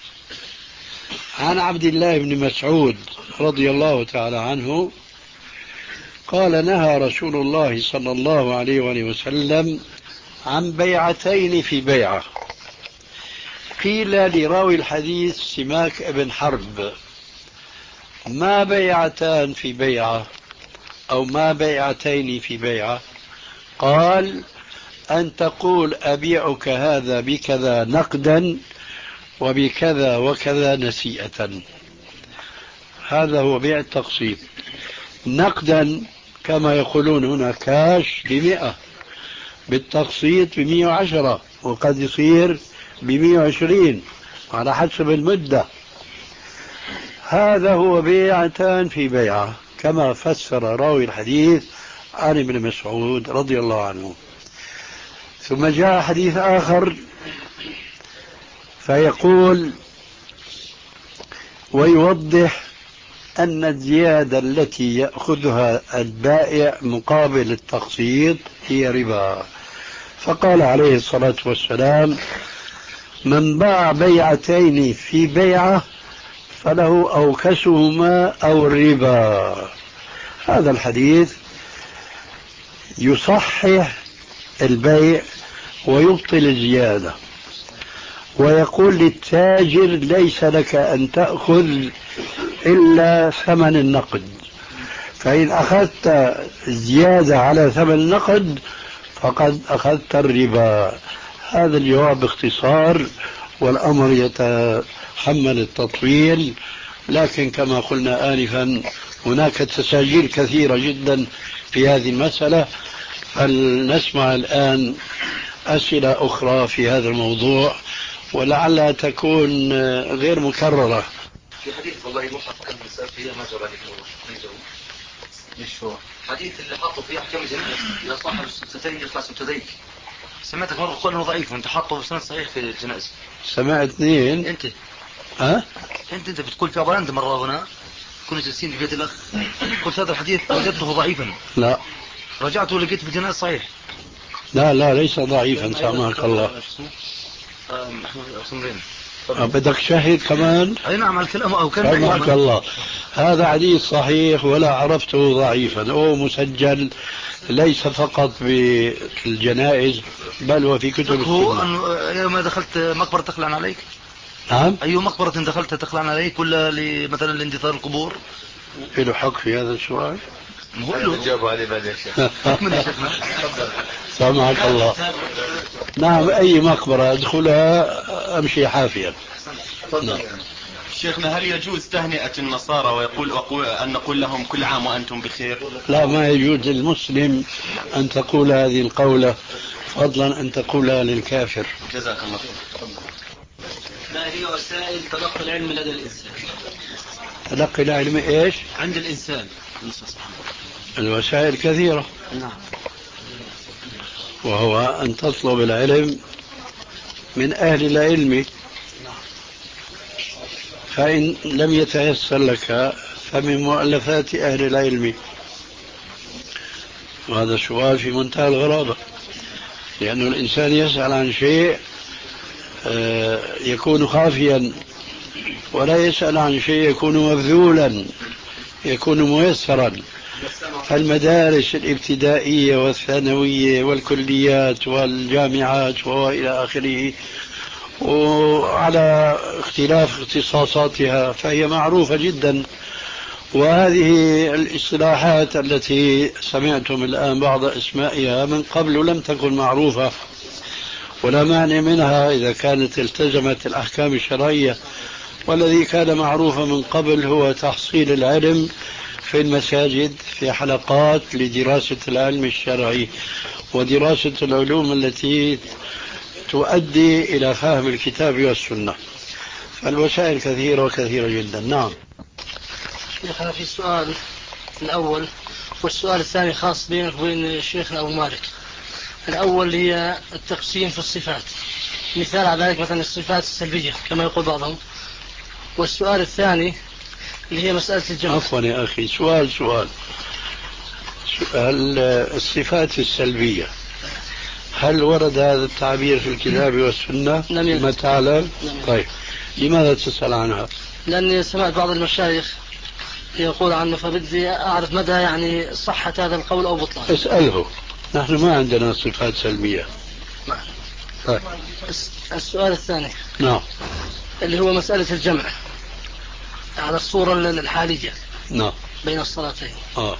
عن عبد الله بن مسعود رضي الله تعالى عنه قال: نهى رسول الله صلى الله عليه وآله وسلم عن بيعتين في بيعة. قيل لراوي الحديث سماك بن حرب: ما بيعتان في بيعة أو ما بيعتين في بيعة؟ قال: أن تقول أبيعك هذا بكذا نقدا وبكذا وكذا نسيئة. هذا هو بيع التقسيط. نقدا كما يقولون هنا كاش بمئة، بالتقسيط بمئة وعشرة، وقد يصير بمئة وعشرين على حسب المدة. هذا هو بيعتان في بيعة كما فسر راوي الحديث عن ابن مسعود رضي الله عنه. ثم جاء حديث آخر فيقول ويوضح أن الزيادة التي يأخذها البائع مقابل التقسيط هي ربا. فقال عليه الصلاة والسلام: من باع بيعتين في بيعة فله أوكسهما أو الربا. هذا الحديث يصحح البيع ويبطل الزيادة، ويقول للتاجر: ليس لك أن تأخذ إلا ثمن النقد، فإن أخذت زيادة على ثمن النقد فقد أخذت الربا. هذا الجواب باختصار، والأمر يتحمل التطويل، لكن كما قلنا آنفا هناك تساجيل كثيرة جدا في هذه المسألة، فلنسمع الآن أسئلة أخرى في هذا الموضوع ولعلها تكون غير مكررة. في حديث والله مصحف كان مسألة فيها ما جرى لك مش هو حديث اللي حاطه فيه أحكام الجنائز إذا صاحب الستتين يطلع ستتيك. سمعتك مرة تقول إنه ضعيف وأنت حاطه بسند صحيح في الجنائز. سمعت اثنين. أنت ها؟ أنت أنت بتقول في أبراند مرة هنا كنا جالسين في بيت الأخ قلت هذا الحديث وجدته ضعيفا. لا رجعت ولقيت في الجنائز صحيح. لا لا ليس ضعيفا سامحك الله. بدك شاهد كمان؟ اي نعم الكلام او كان سامحك الله. هذا حديث صحيح ولا عرفته ضعيفا، هو مسجل ليس فقط بالجنائز بل وفي كتب السنة. يوم دخلت مقبرة تخلعن عليك؟ نعم. أي مقبرة دخلت تخلعن عليك ولا مثلا لاندثار القبور؟ له حق في هذا السؤال؟ هو له جاوبوا عليه بعد يا شيخ. سامحك الله. نعم أي مقبرة أدخلها أمشي حافيا. نعم. شيخنا هل يجوز تهنئة النصارى ويقول أن نقول لهم كل عام وأنتم بخير؟ لا ما يجوز للمسلم أن تقول هذه القولة فضلا أن تقولها للكافر. جزاك الله خير. ما هي وسائل تلقي العلم لدى الإنسان؟ تلقي العلم إيش؟ عند الإنسان. الوسائل كثيرة. نعم. وهو أن تطلب العلم من أهل العلم، فإن لم يتيسر لك فمن مؤلفات أهل العلم. وهذا سؤال في منتهى الغرابة، لأن الإنسان يسأل عن شيء يكون خافيا ولا يسأل عن شيء يكون مبذولا يكون ميسرا. فالمدارس الابتدائية والثانوية والكليات والجامعات وإلى آخره وعلى اختلاف اختصاصاتها فهي معروفة جدا. وهذه الاصطلاحات التي سمعتم الآن بعض أسمائها من قبل لم تكن معروفة، ولا مانع منها إذا كانت التزمت الأحكام الشرعية. والذي كان معروفا من قبل هو تحصيل العلم في المساجد في حلقات لدراسة العلم الشرعي ودراسة العلوم التي تؤدي إلى فهم الكتاب والسنة. فالوسائل كثيرة وكثيرة جدا. نعم. شيخنا في السؤال الأول والسؤال الثاني خاص بينك وبين شيخنا أبو مالك. الأول هي التقسيم في الصفات، مثال على ذلك مثلا الصفات السلبية كما يقول بعضهم. والسؤال الثاني اللي هي مسألة الجمع. عفوا يا أخي سؤال سؤال سؤال الصفات السلبية، هل ورد هذا التعبير في الكتاب والسنة؟ لم ما تعلم؟ طيب لماذا تسأل عنها؟ لأني سمعت بعض المشايخ يقول عنه فبدي أعرف مدى يعني صحة هذا القول أو بطلان. اسأله، نحن ما عندنا صفات سلبية. نعم. طيب. السؤال الثاني. نعم. اللي هو مسألة الجمع على الصورة الحالية. نعم. بين الصلاتين. آه.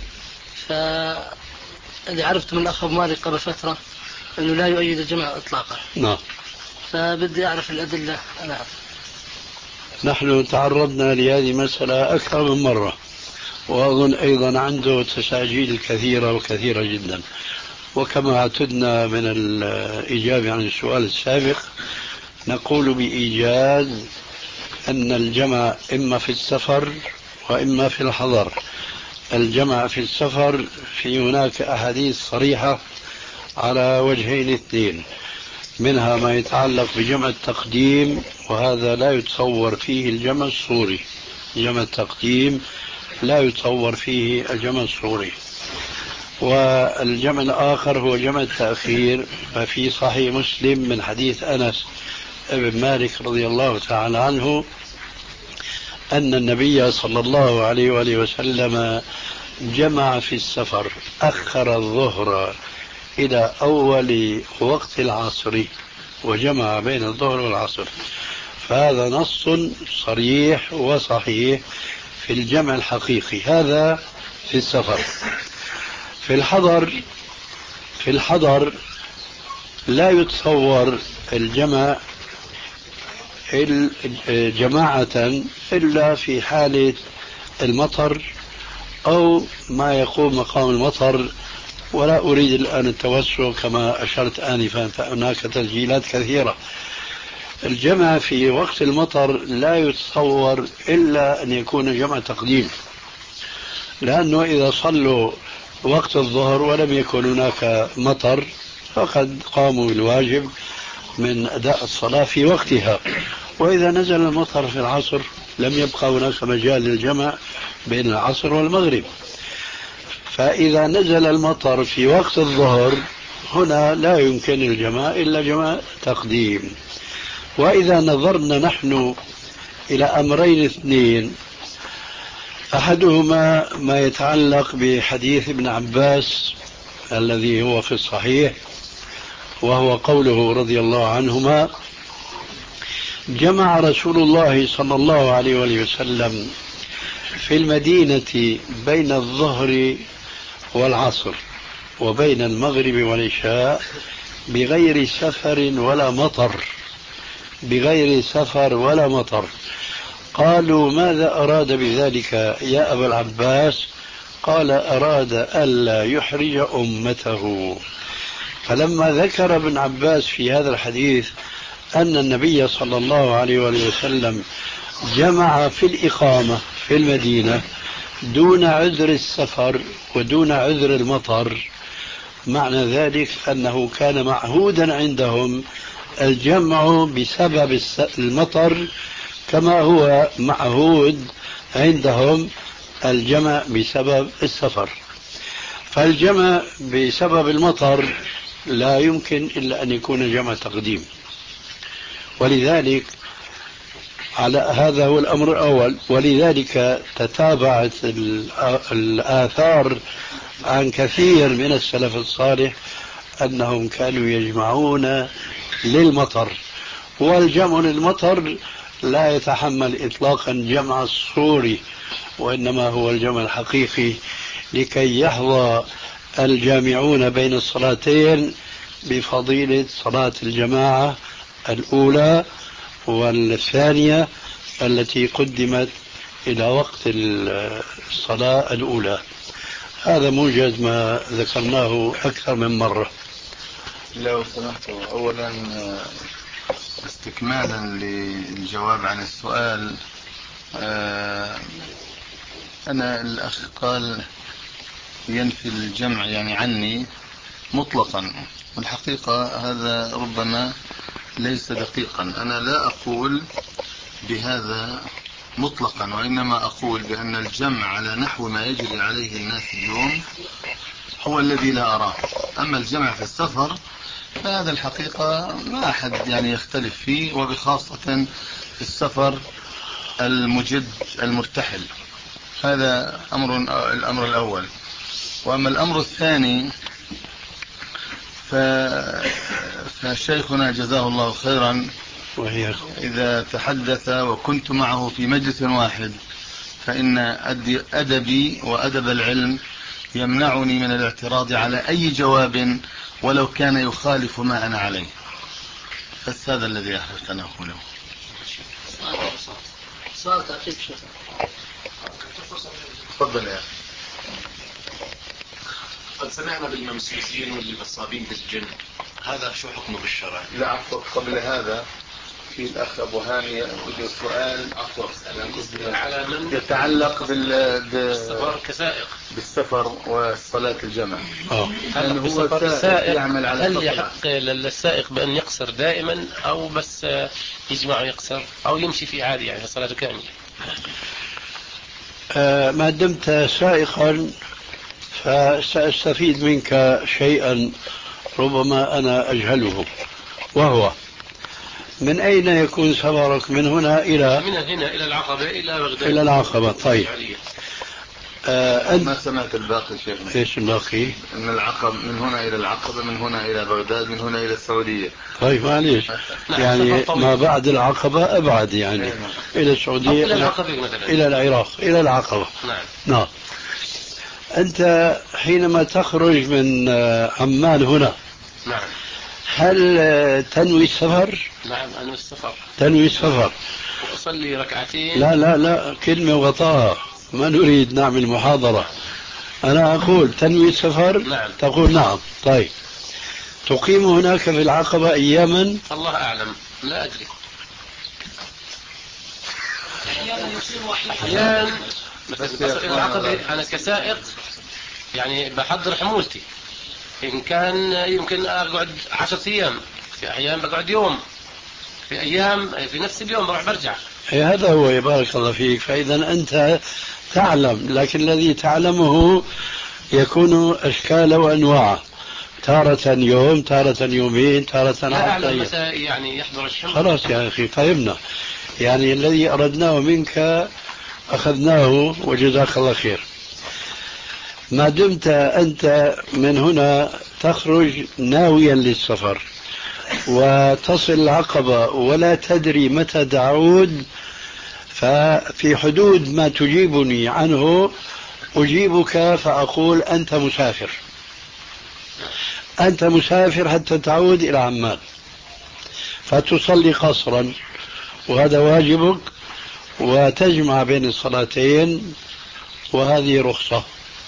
فاللي عرفت من الأخ أبو مالك قبل فترة أنه لا يؤيد الجمع إطلاقا. نعم. فبدي أعرف الأدلة. أنا أعرف. نحن تعرضنا لهذه المسألة أكثر من مرة، وأظن أيضا عنده تساجيل كثيرة وكثيرة جدا. وكما اعتدنا من الإجابة عن السؤال السابق نقول بإيجاز أن الجمع إما في السفر وإما في الحضر. الجمع في السفر في هناك أحاديث صريحة على وجهين اثنين، منها ما يتعلق بجمع التقديم، وهذا لا يتصور فيه الجمع الصوري. جمع التقديم لا يتصور فيه الجمع الصوري. والجمع الآخر هو جمع التأخير، ففي صحيح مسلم من حديث أنس بن مالك رضي الله تعالى عنه أن النبي صلى الله عليه وآله وسلم جمع في السفر، أخر الظهر إلى أول وقت العصر وجمع بين الظهر والعصر. فهذا نص صريح وصحيح في الجمع الحقيقي. هذا في السفر. في الحضر في الحضر لا يتصور الجمع جماعة إلا في حالة المطر أو ما يقوم مقام المطر ولا أريد الآن التوسع كما أشرت آنفا، فهناك تسجيلات كثيرة. الجمع في وقت المطر لا يتصور إلا أن يكون جمع تقديم، لأنه إذا صلوا وقت الظهر ولم يكن هناك مطر فقد قاموا بالواجب من أداء الصلاة في وقتها، وإذا نزل المطر في العصر لم يبقى هناك مجال للجمع بين العصر والمغرب. فإذا نزل المطر في وقت الظهر هنا لا يمكن الجمع إلا جمع تقديم. وإذا نظرنا نحن إلى أمرين اثنين، أحدهما ما يتعلق بحديث ابن عباس الذي هو في الصحيح، وهو قوله رضي الله عنهما: جمع رسول الله صلى الله عليه وسلم في المدينة بين الظهر والعصر وبين المغرب والعشاء بغير سفر ولا مطر، بغير سفر ولا مطر. قالوا: ماذا أراد بذلك يا أبا العباس؟ قال: أراد ألا يحرج أمته. فلما ذكر ابن عباس في هذا الحديث أن النبي صلى الله عليه وسلم جمع في الإقامة في المدينة دون عذر السفر ودون عذر المطر، معنى ذلك أنه كان معهودا عندهم الجمع بسبب المطر كما هو معهود عندهم الجمع بسبب السفر. فالجمع بسبب المطر لا يمكن إلا أن يكون جمع تقديم. ولذلك على هذا هو الأمر الأول. ولذلك تتابعت الآثار عن كثير من السلف الصالح أنهم كانوا يجمعون للمطر، والجمع للمطر لا يتحمل إطلاقا جمع الصوري، وإنما هو الجمع الحقيقي لكي يحظى الجامعون بين الصلاتين بفضيلة صلاة الجماعة الأولى والثانية التي قدمت إلى وقت الصلاة الأولى. هذا موجز ما ذكرناه أكثر من مرة. لو سمحت، أولا استكمالا للجواب عن السؤال، أنا الأخ قال ينفي الجمع يعني عني مطلقا، والحقيقة هذا ربما ليس دقيقا. أنا لا أقول بهذا مطلقا، وإنما أقول بأن الجمع على نحو ما يجري عليه الناس اليوم هو الذي لا أراه. أما الجمع في السفر فهذا الحقيقة ما أحد يعني يختلف فيه، وبخاصة في السفر المجد المرتحل. هذا أمر الأمر الأول. وأما الأمر الثاني فشيخنا جزاه الله خيرا إذا تحدث وكنت معه في مجلس واحد فإن أدبي وأدب العلم يمنعني من الاعتراض على أي جواب ولو كان يخالف ما أنا عليه. بس هذا الذي أحببت أن أقوله. سؤال تعقيب شيخ. تفضل يا أخي. قد سمعنا بالممسوسين واللي بصابين بالجن، هذا شو حكمه بالشرع؟ لا عفوا، قبل هذا في الأخ أبو هاني له سؤال عفوا على من يتعلق بال بالسفر كسائق بالسفر وصلاة الجمع. هل هو السائق يعمل على هل يحق للسائق بأن يقصر دائما أو بس يجمع ويقصر أو يمشي في عادي يعني صلاته كاملة؟ آه ما دمت سائقا فسأستفيد منك شيئا ربما أنا أجهله، وهو من أين يكون سفرك؟ من هنا إلى من هنا إلى العقبة إلى بغداد. إلى العقبة. طيب آه أنت ما سمعت الباقي شيخنا؟ إيش الباقي؟ من العقبة، من هنا إلى العقبة، من هنا إلى بغداد، من هنا إلى السعودية. طيب معليش يعني ما بعد العقبة أبعد يعني نعم. إلى السعودية إلى العقبة مثلا، إلى العراق، إلى العقبة. نعم. نعم. أنت حينما تخرج من عمان هنا نعم هل تنوي السفر؟ نعم أنوي السفر. تنوي السفر. وأصلي ركعتين. لا لا لا كلمة وغطاها، ما نريد نعمل محاضرة. أنا أقول تنوي السفر. نعم. تقول نعم. طيب تقيم هناك في العقبة أياما؟ الله أعلم، لا أدري. أحيانا مثلا العقبة أنا كسائق يعني بحضر حمولتي، إن كان يمكن أقعد عشرة أيام، في أيام بقعد يوم، في أيام في نفس اليوم بروح برجع. هذا هو يبارك الله فيك. فإذا أنت تعلم، لكن الذي تعلمه يكون أشكال وأنواع، تارة يوم، تارة يومين، تارة لا أعلم أيام. متى يعني يحضر الشمس. خلاص يا أخي فهمنا، يعني الذي أردناه منك أخذناه وجزاك الله خير. ما دمت أنت من هنا تخرج ناويا للسفر وتصل العقبة ولا تدري متى تعود، ففي حدود ما تجيبني عنه أجيبك فأقول أنت مسافر، أنت مسافر حتى تعود إلى عمان، فتصلي قصرا وهذا واجبك، وتجمع بين الصلاتين، وهذه رخصة.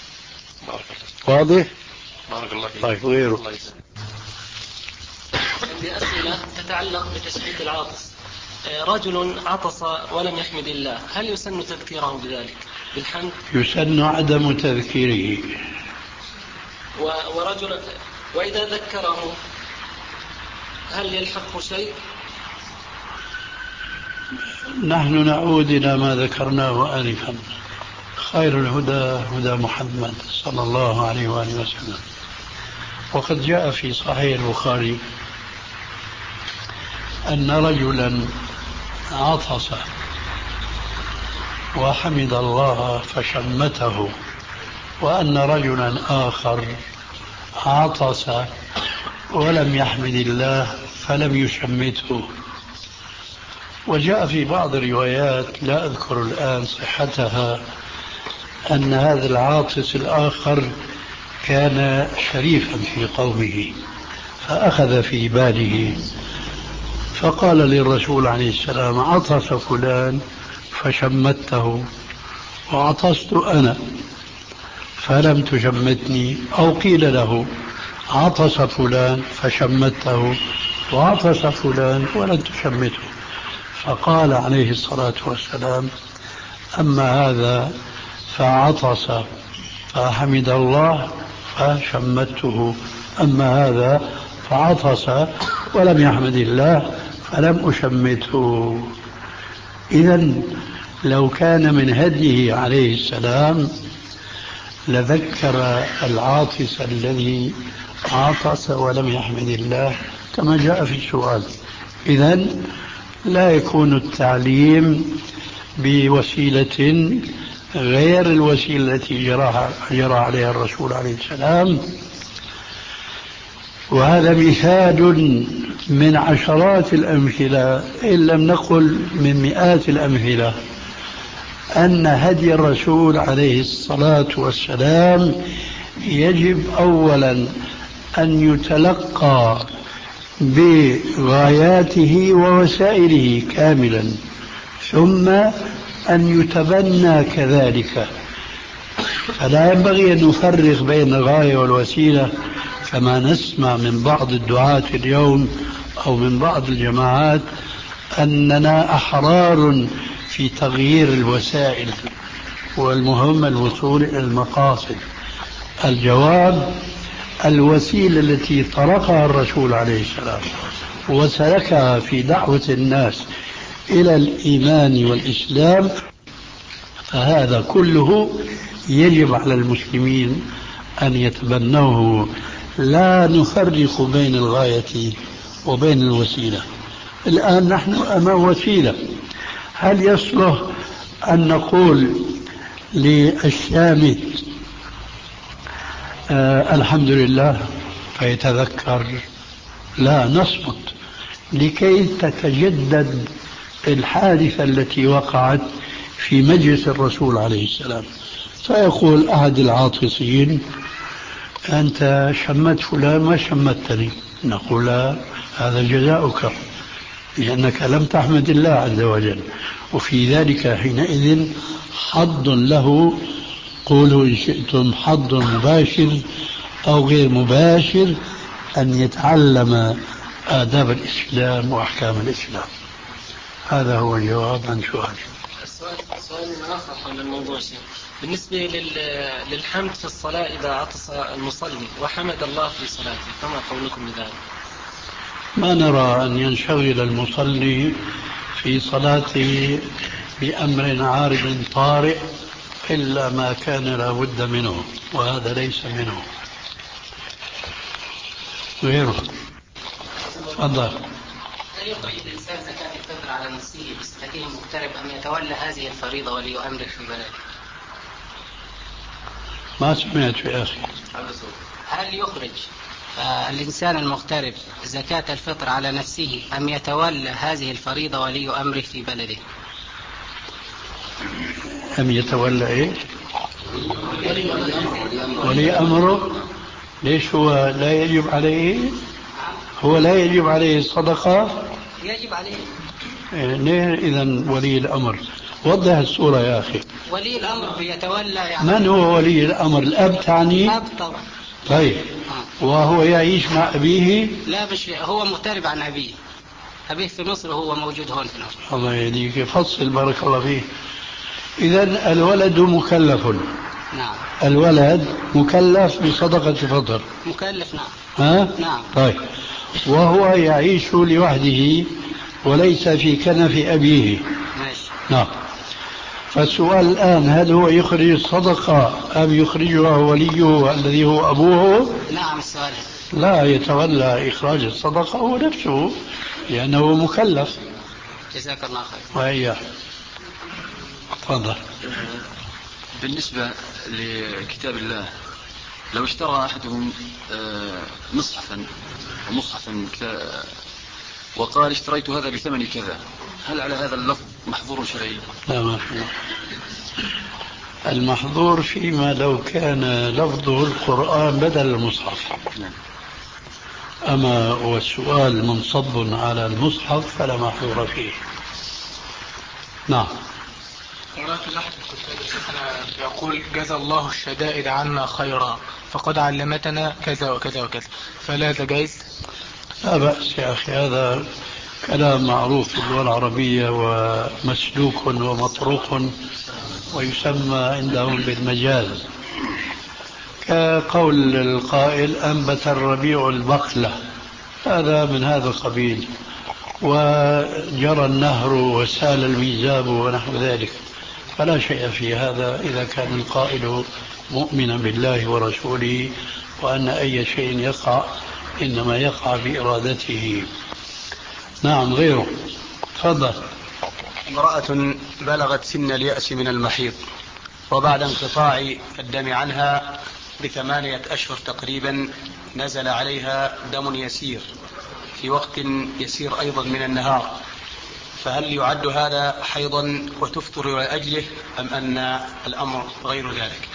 واضح؟ بارك الله فيك. طيب غيره. عندي أسئلة تتعلق بتشبيه العاطس. رجل عطس ولم يحمد الله، هل يسن تذكيره بذلك بالحمد؟ يسن عدم تذكيره. ورجل وإذا ذكره هل يلحقه شيء؟ نحن نعود إلى ما ذكرناه آنفا، خير الهدى هدى محمد صلى الله عليه وآله وسلم. وقد جاء في صحيح البخاري أن رجلا عطس وحمد الله فشمته، وأن رجلا آخر عطس ولم يحمد الله فلم يشمته. وجاء في بعض الروايات لا أذكر الآن صحتها أن هذا العاطس الآخر كان شريفا في قومه، فأخذ في باله فقال للرسول عليه السلام: عطس فلان فشمته، وعطست أنا فلم تشمتني. أو قيل له: عطس فلان فشمته، وعطس فلان ولم تشمته. فقال عليه الصلاة والسلام: أما هذا فعطس فحمد الله فشمته، أما هذا فعطس ولم يحمد الله فلم أشمته. إذن لو كان من هديه عليه السلام لذكر العاطس الذي عطس ولم يحمد الله كما جاء في السؤال. إذن لا يكون التعليم بوسيلة غير الوسيلة التي جرى عليها الرسول عليه السلام. وهذا مثال من عشرات الأمثلة إن لم نقل من مئات الأمثلة أن هدي الرسول عليه الصلاة والسلام يجب أولا أن يتلقى بغاياته ووسائله كاملا، ثم أن يتبنى كذلك. فلا ينبغي أن نفرق بين الغاية والوسيلة كما نسمع من بعض الدعاة اليوم أو من بعض الجماعات أننا أحرار في تغيير الوسائل والمهم الوصول إلى المقاصد. الجواب: الوسيلة التي طرقها الرسول عليه السلام وسلكها في دعوة الناس إلى الإيمان والإسلام، فهذا كله يجب على المسلمين أن يتبنوه. لا نفرق بين الغاية وبين الوسيلة. الآن نحن أمام وسيلة، هل يصلح أن نقول للشامت آه الحمد لله فيتذكر؟ لا، نصمت لكي تتجدد الحادثة التي وقعت في مجلس الرسول عليه السلام. فيقول أحد العاطسين: أنت شمت فلان ما شمتني. نقول: لا، هذا جزاؤك لأنك لم تحمد الله عز وجل. وفي ذلك حينئذ حظ له قولوا إن شئتم حظ مباشر أو غير مباشر أن يتعلم آداب الإسلام وأحكام الإسلام. هذا هو الجواب عن سؤالي. السؤال سؤال آخر حول الموضوع شيء. بالنسبة للحمد في الصلاة إذا عطس المصلي وحمد الله في صلاته، فما قولكم بذلك؟ ما نرى أن ينشغل المصلي في صلاته بأمر عارض طارئ إلا ما كان لا بد منه، وهذا ليس منه. غيره. تفضل. هل يخرج الإنسان زكاة الفطر على نفسه بصفته مغترب أم يتولى هذه الفريضة ولي أمره في بلده؟ ما سمعت يا أخي. هل يخرج آه الإنسان المغترب زكاة الفطر على نفسه أم يتولى هذه الفريضة ولي أمره في بلده؟ أم يتولى إيه؟ ولي أمره. ليش هو لا يجب عليه؟ هو لا يجب عليه الصدقة؟ يجب عليه. ليه إذن ولي الأمر؟ وضح الصورة يا أخي. ولي الأمر بيتولى يعني. من هو ولي الأمر؟ الأب تعني؟ الأب طبعا. طيب. آه. وهو يعيش مع أبيه؟ لا مش هو مغترب عن أبيه. أبيه في مصر وهو موجود هون في مصر. الله يهديك. فصل بارك الله فيه. إذن الولد مكلف. نعم. الولد مكلف بصدقة الفطر. مكلف نعم. ها؟ نعم. طيب. وهو يعيش لوحده وليس في كنف أبيه. ماشي. نعم. فالسؤال الآن هل هو يخرج الصدقة أم يخرجها وليه الذي هو أبوه؟ نعم السؤال. لا، يتولى إخراج الصدقة هو نفسه لأنه مكلف. جزاك الله خير. وإياه. تفضل. بالنسبة لكتاب الله، لو اشترى أحدهم مصحفا ومصحفا وقال اشتريت هذا بثمن كذا، هل على هذا اللفظ محظور شرعي؟ لا محظور. المحظور فيما لو كان لفظه القرآن بدل المصحف. أما والسؤال منصب على المصحف فلا محظور فيه. نعم. هناك لحظة يقول جزا الله الشدائد عنا خيرا فقد علمتنا كذا وكذا وكذا، فلا هذا جائز؟ لا بأس يا أخي، هذا كلام معروف في اللغة العربية ومسلوك ومطروق ويسمى عندهم بالمجاز، كقول القائل أنبت الربيع البقلة، هذا من هذا القبيل، وجرى النهر وسال الميزاب ونحو ذلك، فلا شيء في هذا إذا كان القائل مؤمنا بالله ورسوله وأن أي شيء يقع إنما يقع بإرادته. نعم. غيره. تفضل. امرأة بلغت سن اليأس من المحيض وبعد انقطاع الدم عنها بثمانية أشهر تقريبا نزل عليها دم يسير في وقت يسير أيضا من النهار، فهل يعد هذا حيضا وتفطر لأجله أم أن الأمر غير ذلك؟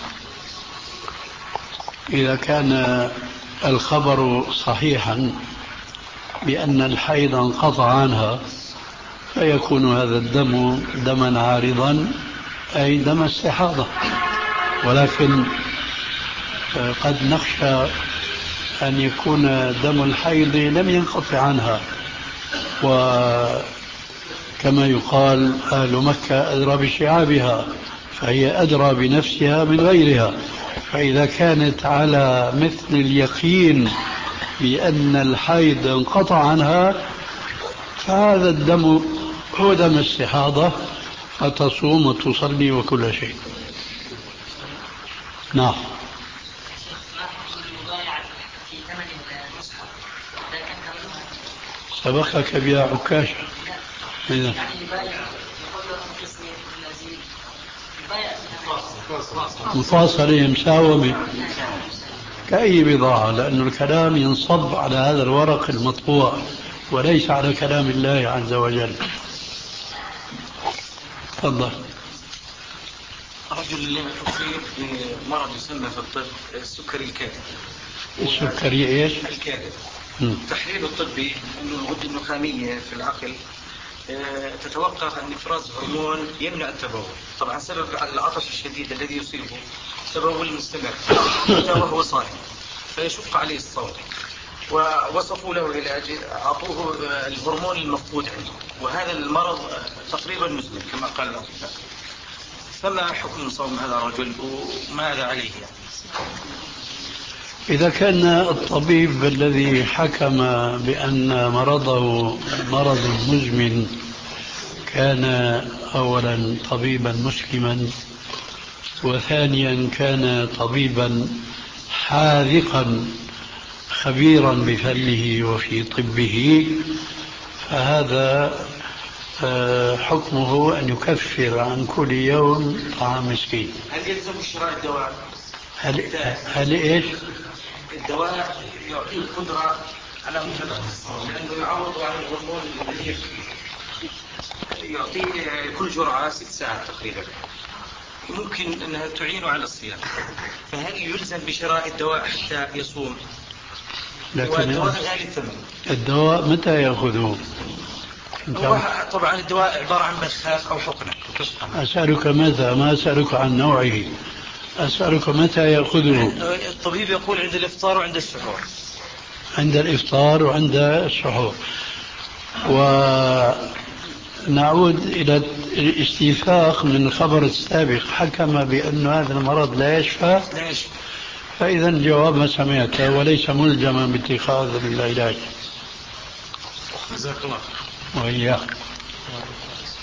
إذا كان الخبر صحيحا بأن الحيض انقطع عنها فيكون هذا الدم دما عارضا أي دم استحاضة، ولكن قد نخشى أن يكون دم الحيض لم ينقطع عنها، وكما يقال أهل مكة أدرى بشعابها، فهي أدرى بنفسها من غيرها، فإذا كانت على مثل اليقين بأن الحيض انقطع عنها فهذا الدم هو دم استحاضة، فتصوم وتصلي وكل شيء. نعم. سبقك بها عكاشة. إذا مفاصلة مساومة كأي بضاعة، لأن الكلام ينصب على هذا الورق المطبوع وليس على كلام الله عز وجل. تفضل. رجل أصيب بمرض يسمى في الطب السكري الكاذب. السكري ايش؟ الكاذب. تحليل الطبي انه الغدة النخامية في العقل تتوقف عن إفراز هرمون يمنع التبول. طبعا سبب العطش الشديد الذي يصيبه تبول مستمر حتى وهو صائم فيشق عليه الصوم، ووصفوا له علاج أعطوه الهرمون المفقود عنده، وهذا المرض تقريبا مزمن كما قال الأطباء. فما حكم صوم هذا الرجل وماذا عليه يعني؟ إذا كان الطبيب الذي حكم بأن مرضه مرض مزمن كان أولا طبيبا مسلما، وثانيا كان طبيبا حاذقا خبيرا بفنه وفي طبه، فهذا حكمه أن يكفر عن كل يوم طعام مسكين. هل يلزم شراء الدواء؟ هل, هل إيش؟ الدواء يعطيه قدرة على مجرد الصوم لأنه يعوض عن الهرمون الذي يعطيه كل جرعة ست ساعات تقريبا، ممكن أنها تعينه على الصيام، فهل يلزم بشراء الدواء حتى يصوم؟ لكن والدواء غالي الثمن. الدواء متى يأخذه؟ هو طبعا الدواء عبارة عن مخاخ أو حقنة. أسألك متى، ما أسألك عن نوعه، أسألك متى يأخذه؟ الطبيب يقول عند الإفطار وعند السحور. عند الإفطار وعند السحور. ونعود إلى الاستيثاق من الخبر السابق، حكم بأن هذا المرض لا يشفى، لا يشفى. فإذا الجواب ما سمعته وليس ملزما باتخاذ العلاج. جزاك الله. وإياك.